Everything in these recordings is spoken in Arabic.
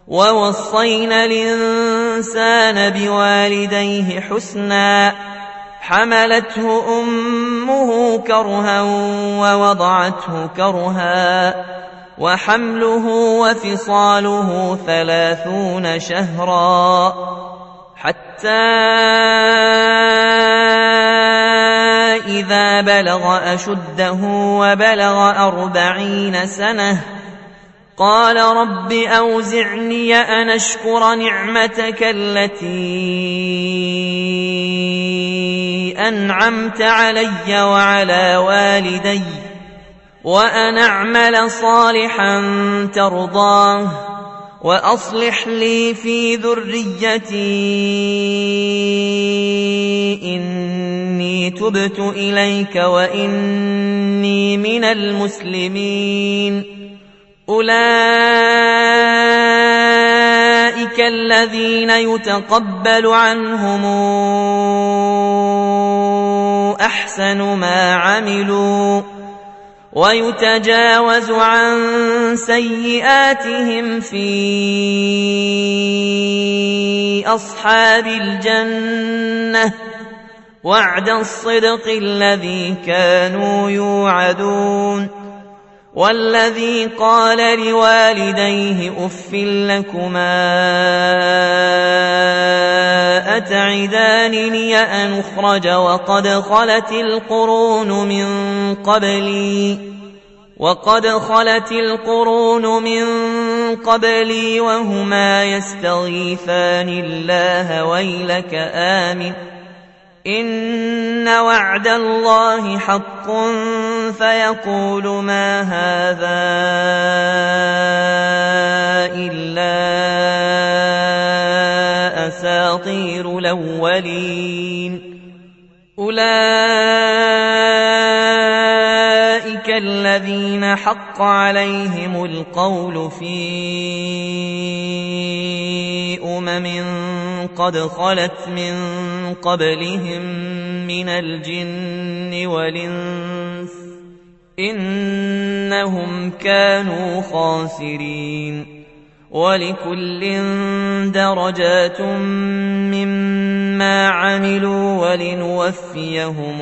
ووصينا الإنسان بوالديه حسنا حملته أمه كرها ووضعته كرها وحمله وفصاله 30 شهرا حتى إذا بلغ أشده وبلغ 40 سنة قال رب أوزعني أن أشكر نعمتك التي أنعمت علي وعلى والدي وأن أعمل صالحا ترضاه وأصلح لي في ذريتي إني تبت إليك وإني من المسلمين أولئك الذين يتقبل عنهم أحسن ما عملوا ويتجاوز عن سيئاتهم في أصحاب الجنة وعد الصدق الذي كانوا يوعدون والذي قال لوالديه أف لكما أتعدانني أن أخرج وقد خلت القرون من قبلي وهما يستغيثان الله ويلك آمن إن وعد الله حق فيقول ما هذا إلا أساطير الأولين أولئك الذين حق عليهم القول في قد خلت من قبلهم من الجن والإنس إنهم كانوا خاسرين ولكل درجات مما عملوا ولنوفيهم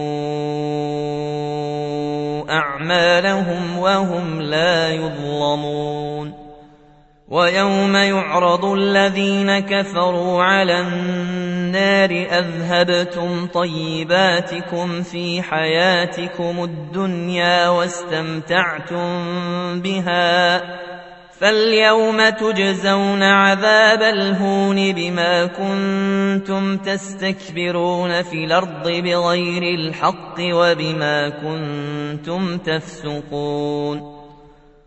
أعمالهم وهم لا يظلمون ويوم يعرض الذين كفروا على النار أذهبتم طيباتكم في حياتكم الدنيا واستمتعتم بها فاليوم تجزون عذاب الهون بما كنتم تستكبرون في الأرض بغير الحق وبما كنتم تفسقون